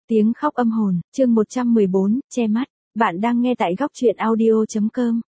Tiếng khóc âm hồn, chương 114, che mắt. Bạn đang nghe tại góc truyện audio.com.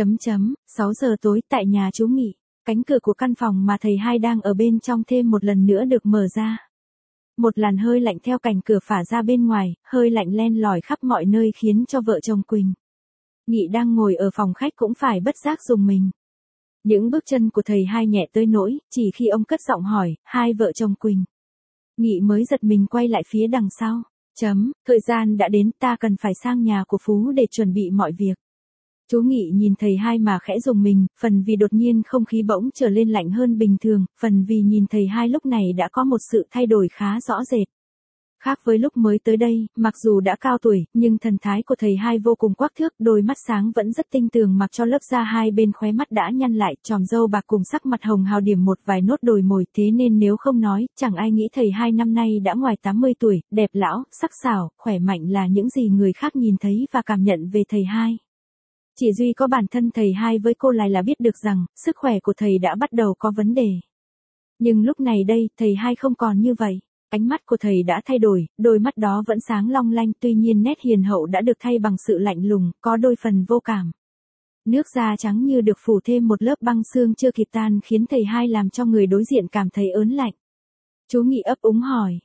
6 giờ tối tại nhà chú Nghị, cánh cửa của căn phòng mà thầy hai đang ở bên trong thêm một lần nữa được mở ra. Một làn hơi lạnh theo cạnh cửa phả ra bên ngoài, hơi lạnh len lỏi khắp mọi nơi khiến cho vợ chồng Quỳnh Nghị đang ngồi ở phòng khách cũng phải bất giác rùng mình. Những bước chân của thầy hai nhẹ tới nỗi, chỉ khi ông cất giọng hỏi, hai vợ chồng Quỳnh Nghị mới giật mình quay lại phía đằng sau. Thời gian đã đến, ta cần phải sang nhà của Phú để chuẩn bị mọi việc. Chú Nghị nhìn thầy hai mà khẽ rùng mình, phần vì đột nhiên không khí bỗng trở lên lạnh hơn bình thường, phần vì nhìn thầy hai lúc này đã có một sự thay đổi khá rõ rệt. Khác với lúc mới tới đây, mặc dù đã cao tuổi, nhưng thần thái của thầy hai vô cùng quắc thước, đôi mắt sáng vẫn rất tinh tường mặc cho lớp da hai bên khóe mắt đã nhăn lại, tròm râu bạc cùng sắc mặt hồng hào điểm một vài nốt đồi mồi, thế nên nếu không nói, chẳng ai nghĩ thầy hai năm nay đã ngoài 80 tuổi, đẹp lão, sắc sảo, khỏe mạnh là những gì người khác nhìn thấy và cảm nhận về thầy hai. Chỉ duy có bản thân thầy hai với cô lại là biết được rằng, sức khỏe của thầy đã bắt đầu có vấn đề. Nhưng lúc này đây, thầy hai không còn như vậy. Ánh mắt của thầy đã thay đổi, đôi mắt đó vẫn sáng long lanh, tuy nhiên nét hiền hậu đã được thay bằng sự lạnh lùng, có đôi phần vô cảm. Nước da trắng như được phủ thêm một lớp băng xương chưa kịp tan khiến thầy hai làm cho người đối diện cảm thấy ớn lạnh. Chú Nghị ấp úng hỏi,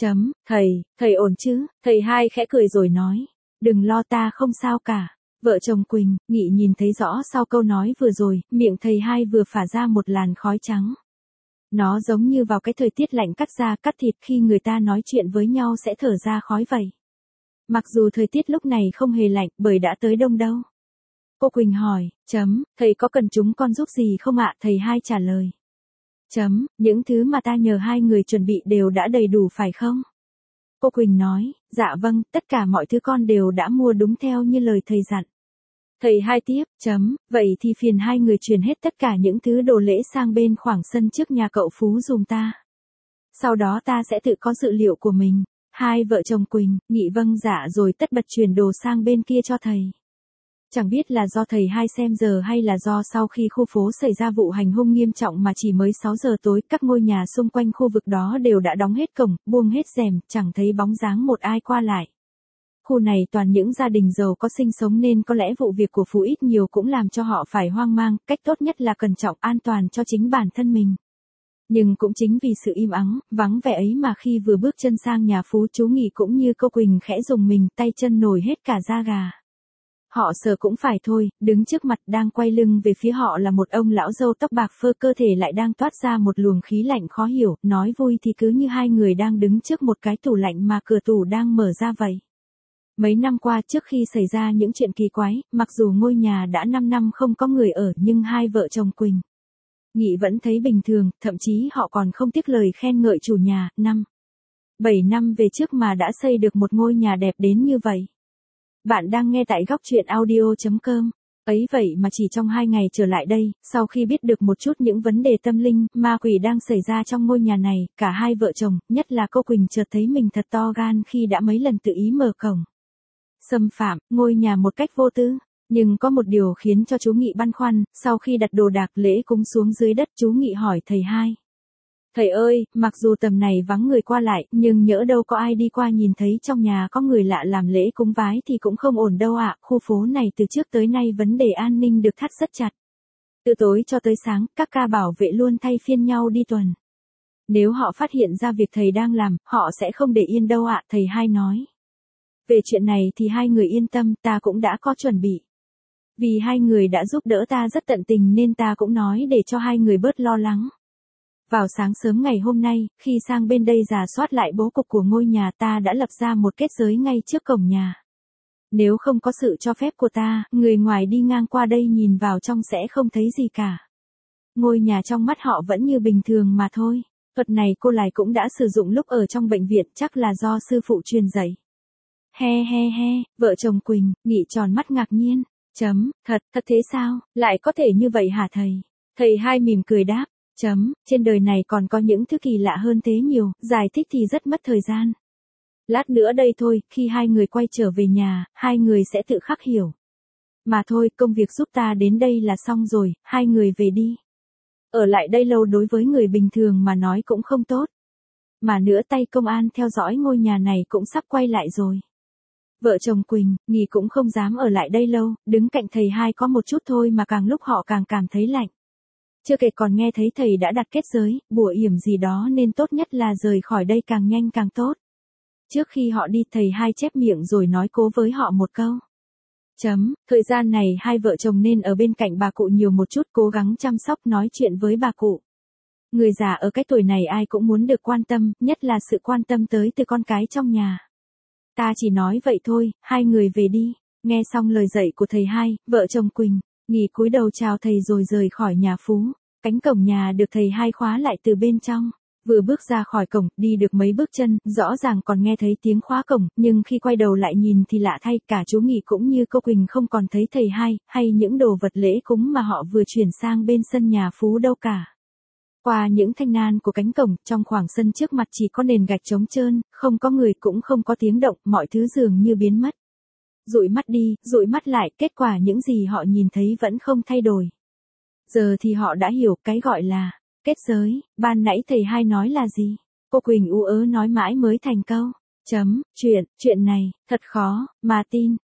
thầy ổn chứ? Thầy hai khẽ cười rồi nói, đừng lo, ta không sao cả. Vợ chồng Quỳnh Nghị nhìn thấy rõ sau câu nói vừa rồi, miệng thầy hai vừa phả ra một làn khói trắng. Nó giống như vào cái thời tiết lạnh cắt da cắt thịt khi người ta nói chuyện với nhau sẽ thở ra khói vậy. Mặc dù thời tiết lúc này không hề lạnh bởi đã tới đông đâu. Cô Quỳnh hỏi, thầy có cần chúng con giúp gì không ạ? Thầy hai trả lời. Những thứ mà ta nhờ hai người chuẩn bị đều đã đầy đủ phải không? Cô Quỳnh nói, dạ vâng, tất cả mọi thứ con đều đã mua đúng theo như lời thầy dặn. Thầy hai tiếp, vậy thì phiền hai người truyền hết tất cả những thứ đồ lễ sang bên khoảng sân trước nhà cậu Phú giùm ta. Sau đó ta sẽ tự có dự liệu của mình. Hai vợ chồng Quỳnh Nghị vâng dạ rồi tất bật chuyển đồ sang bên kia cho thầy. Chẳng biết là do thầy hai xem giờ hay là do sau khi khu phố xảy ra vụ hành hung nghiêm trọng mà chỉ mới 6 giờ tối, các ngôi nhà xung quanh khu vực đó đều đã đóng hết cổng, buông hết rèm, chẳng thấy bóng dáng một ai qua lại. Khu này toàn những gia đình giàu có sinh sống nên có lẽ vụ việc của Phú ít nhiều cũng làm cho họ phải hoang mang, cách tốt nhất là cẩn trọng an toàn cho chính bản thân mình. Nhưng cũng chính vì sự im ắng, vắng vẻ ấy mà khi vừa bước chân sang nhà Phú, chú Nghị cũng như cô Quỳnh khẽ rùng mình, tay chân nổi hết cả da gà. Họ sợ cũng phải thôi, đứng trước mặt đang quay lưng về phía họ là một ông lão râu tóc bạc phơ, cơ thể lại đang toát ra một luồng khí lạnh khó hiểu, nói vui thì cứ như hai người đang đứng trước một cái tủ lạnh mà cửa tủ đang mở ra vậy. Mấy năm qua trước khi xảy ra những chuyện kỳ quái, mặc dù ngôi nhà đã 5 năm không có người ở nhưng hai vợ chồng Quỳnh Nghị vẫn thấy bình thường, thậm chí họ còn không tiếc lời khen ngợi chủ nhà, 7 năm về trước mà đã xây được một ngôi nhà đẹp đến như vậy. Bạn đang nghe tại góc truyện audio.com. Ấy vậy mà chỉ trong 2 ngày trở lại đây, sau khi biết được một chút những vấn đề tâm linh, ma quỷ đang xảy ra trong ngôi nhà này, cả hai vợ chồng, nhất là cô Quỳnh chợt thấy mình thật to gan khi đã mấy lần tự ý mở cổng xâm phạm ngôi nhà một cách vô tư. Nhưng có một điều khiến cho chú Nghị băn khoăn, sau khi đặt đồ đạc lễ cúng xuống dưới đất, chú Nghị hỏi thầy hai. Thầy ơi, mặc dù tầm này vắng người qua lại, nhưng nhỡ đâu có ai đi qua nhìn thấy trong nhà có người lạ làm lễ cúng vái thì cũng không ổn đâu ạ. Khu phố này từ trước tới nay vấn đề an ninh được thắt rất chặt. Từ tối cho tới sáng, các ca bảo vệ luôn thay phiên nhau đi tuần. Nếu họ phát hiện ra việc thầy đang làm, họ sẽ không để yên đâu ạ, thầy hai nói. Về chuyện này thì hai người yên tâm, ta cũng đã có chuẩn bị. Vì hai người đã giúp đỡ ta rất tận tình nên ta cũng nói để cho hai người bớt lo lắng. Vào sáng sớm ngày hôm nay, khi sang bên đây rà soát lại bố cục của ngôi nhà, ta đã lập ra một kết giới ngay trước cổng nhà. Nếu không có sự cho phép của ta, người ngoài đi ngang qua đây nhìn vào trong sẽ không thấy gì cả. Ngôi nhà trong mắt họ vẫn như bình thường mà thôi. Thuật này cô Lài cũng đã sử dụng lúc ở trong bệnh viện, chắc là do sư phụ truyền dạy. Vợ chồng Quỳnh Nghị tròn mắt ngạc nhiên. Thật thế sao, lại có thể như vậy hả thầy? Thầy hai mỉm cười đáp. Trên đời này còn có những thứ kỳ lạ hơn thế nhiều, giải thích thì rất mất thời gian. Lát nữa đây thôi, khi hai người quay trở về nhà, hai người sẽ tự khắc hiểu. Mà thôi, công việc giúp ta đến đây là xong rồi, hai người về đi. Ở lại đây lâu đối với người bình thường mà nói cũng không tốt. Mà nữa tay công an theo dõi ngôi nhà này cũng sắp quay lại rồi. Vợ chồng Quỳnh, Nghì cũng không dám ở lại đây lâu, đứng cạnh thầy hai có một chút thôi mà càng lúc họ càng cảm thấy lạnh. Chưa kể còn nghe thấy thầy đã đặt kết giới, bùa yểm gì đó nên tốt nhất là rời khỏi đây càng nhanh càng tốt. Trước khi họ đi thầy hai chép miệng rồi nói cố với họ một câu. Thời gian này hai vợ chồng nên ở bên cạnh bà cụ nhiều một chút, cố gắng chăm sóc nói chuyện với bà cụ. Người già ở cái tuổi này ai cũng muốn được quan tâm, nhất là sự quan tâm tới từ con cái trong nhà. Ta chỉ nói vậy thôi, hai người về đi. Nghe xong lời dạy của thầy hai, vợ chồng Quỳnh, Nghì cúi đầu chào thầy rồi rời khỏi nhà Phú. Cánh cổng nhà được thầy hai khóa lại từ bên trong. Vừa bước ra khỏi cổng, đi được mấy bước chân, rõ ràng còn nghe thấy tiếng khóa cổng, nhưng khi quay đầu lại nhìn thì lạ thay, cả chú Nghì cũng như cô Quỳnh không còn thấy thầy hai, hay những đồ vật lễ cúng mà họ vừa chuyển sang bên sân nhà Phú đâu cả. Qua những thanh nan của cánh cổng, trong khoảng sân trước mặt chỉ có nền gạch trống trơn, không có người cũng không có tiếng động, mọi thứ dường như biến mất. Dụi mắt đi, dụi mắt lại, kết quả những gì họ nhìn thấy vẫn không thay đổi. Giờ thì họ đã hiểu cái gọi là kết giới, ban nãy thầy hai nói là gì. Cô Quỳnh ú ớ nói mãi mới thành câu. Chuyện này, thật khó, mà tin,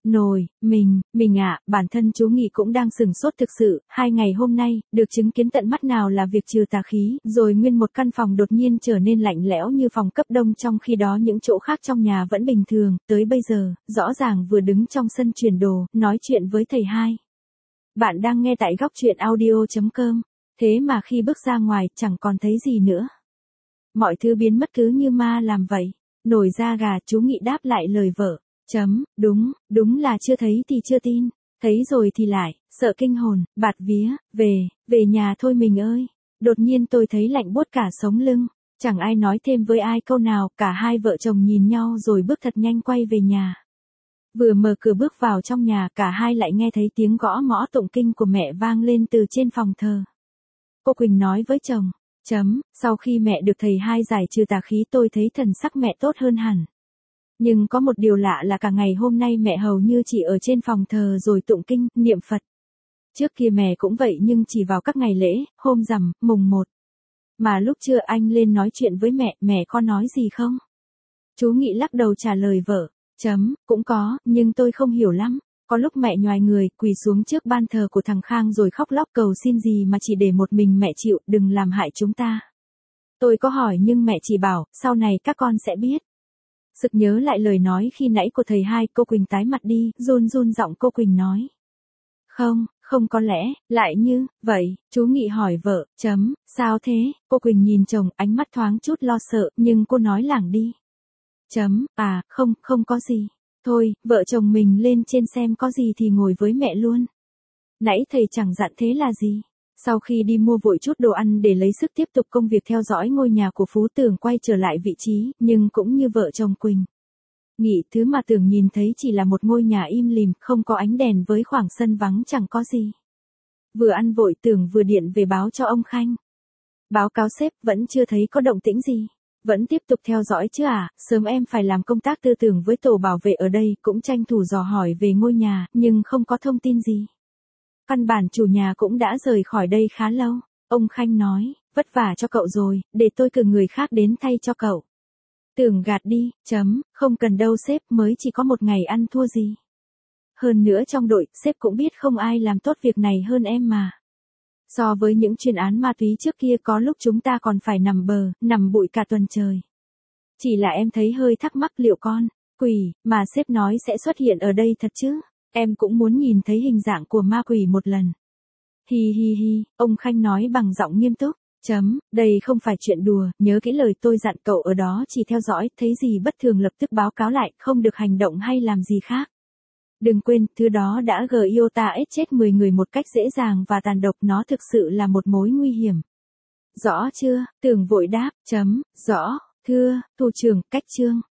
mình bản thân chú Nghì cũng đang sửng sốt thực sự, 2 ngày hôm nay, được chứng kiến tận mắt nào là việc trừ tà khí, rồi nguyên một căn phòng đột nhiên trở nên lạnh lẽo như phòng cấp đông trong khi đó những chỗ khác trong nhà vẫn bình thường, tới bây giờ, rõ ràng vừa đứng trong sân chuyển đồ, nói chuyện với thầy hai. Bạn đang nghe tại góc truyện audio.com, thế mà khi bước ra ngoài chẳng còn thấy gì nữa. Mọi thứ biến mất cứ như ma làm vậy. Nổi da gà, chú Nghị đáp lại lời vợ. Đúng là chưa thấy thì chưa tin, thấy rồi thì lại, sợ kinh hồn, bạt vía, về nhà thôi mình ơi. Đột nhiên tôi thấy lạnh buốt cả sống lưng, chẳng ai nói thêm với ai câu nào, cả hai vợ chồng nhìn nhau rồi bước thật nhanh quay về nhà. Vừa mở cửa bước vào trong nhà, cả hai lại nghe thấy tiếng gõ mõ tụng kinh của mẹ vang lên từ trên phòng thờ. Cô Quỳnh nói với chồng. Sau khi mẹ được thầy hai giải trừ tà khí tôi thấy thần sắc mẹ tốt hơn hẳn. Nhưng có một điều lạ là cả ngày hôm nay mẹ hầu như chỉ ở trên phòng thờ rồi tụng kinh, niệm Phật. Trước kia mẹ cũng vậy nhưng chỉ vào các ngày lễ, hôm rằm, mùng 1. Mà lúc trưa anh lên nói chuyện với mẹ có nói gì không? Chú Nghị lắc đầu trả lời vợ. Cũng có, nhưng tôi không hiểu lắm. Có lúc mẹ nhoài người, quỳ xuống trước ban thờ của thằng Khang rồi khóc lóc cầu xin gì mà chỉ để một mình mẹ chịu, đừng làm hại chúng ta. Tôi có hỏi nhưng mẹ chỉ bảo, sau này các con sẽ biết. Sực nhớ lại lời nói khi nãy của thầy hai, cô Quỳnh tái mặt đi, run giọng cô Quỳnh nói. Không có lẽ, lại như, vậy, chú Nghị hỏi vợ, sao thế, cô Quỳnh nhìn chồng, ánh mắt thoáng chút lo sợ, nhưng cô nói lảng đi. Không có gì. Thôi, vợ chồng mình lên trên xem có gì thì ngồi với mẹ luôn. Nãy thầy chẳng dặn thế là gì. Sau khi đi mua vội chút đồ ăn để lấy sức tiếp tục công việc theo dõi ngôi nhà của Phú Tường quay trở lại vị trí, nhưng cũng như vợ chồng Quỳnh. Nghĩ thứ mà Tường nhìn thấy chỉ là một ngôi nhà im lìm, không có ánh đèn với khoảng sân vắng chẳng có gì. Vừa ăn vội Tường vừa điện về báo cho ông Khanh. Báo cáo sếp vẫn chưa thấy có động tĩnh gì. Vẫn tiếp tục theo dõi chứ à, sớm em phải làm công tác tư tưởng với tổ bảo vệ ở đây, cũng tranh thủ dò hỏi về ngôi nhà, nhưng không có thông tin gì. Căn bản chủ nhà cũng đã rời khỏi đây khá lâu. Ông Khanh nói, vất vả cho cậu rồi, để tôi cử người khác đến thay cho cậu. Tưởng gạt đi, không cần đâu sếp, mới chỉ có một ngày ăn thua gì. Hơn nữa trong đội, sếp cũng biết không ai làm tốt việc này hơn em mà. So với những chuyên án ma túy trước kia có lúc chúng ta còn phải nằm bụi cả tuần trời. Chỉ là em thấy hơi thắc mắc liệu con, quỷ, mà sếp nói sẽ xuất hiện ở đây thật chứ? Em cũng muốn nhìn thấy hình dạng của ma quỷ một lần. Hi, ông Khanh nói bằng giọng nghiêm túc. Đây không phải chuyện đùa, nhớ kỹ lời tôi dặn cậu ở đó, chỉ theo dõi, thấy gì bất thường lập tức báo cáo lại, không được hành động hay làm gì khác. Đừng quên, thứ đó đã giota chết 10 người một cách dễ dàng và tàn độc, nó thực sự là một mối nguy hiểm. Rõ chưa? Tường vội đáp, rõ, thưa, thủ trưởng, cách chương.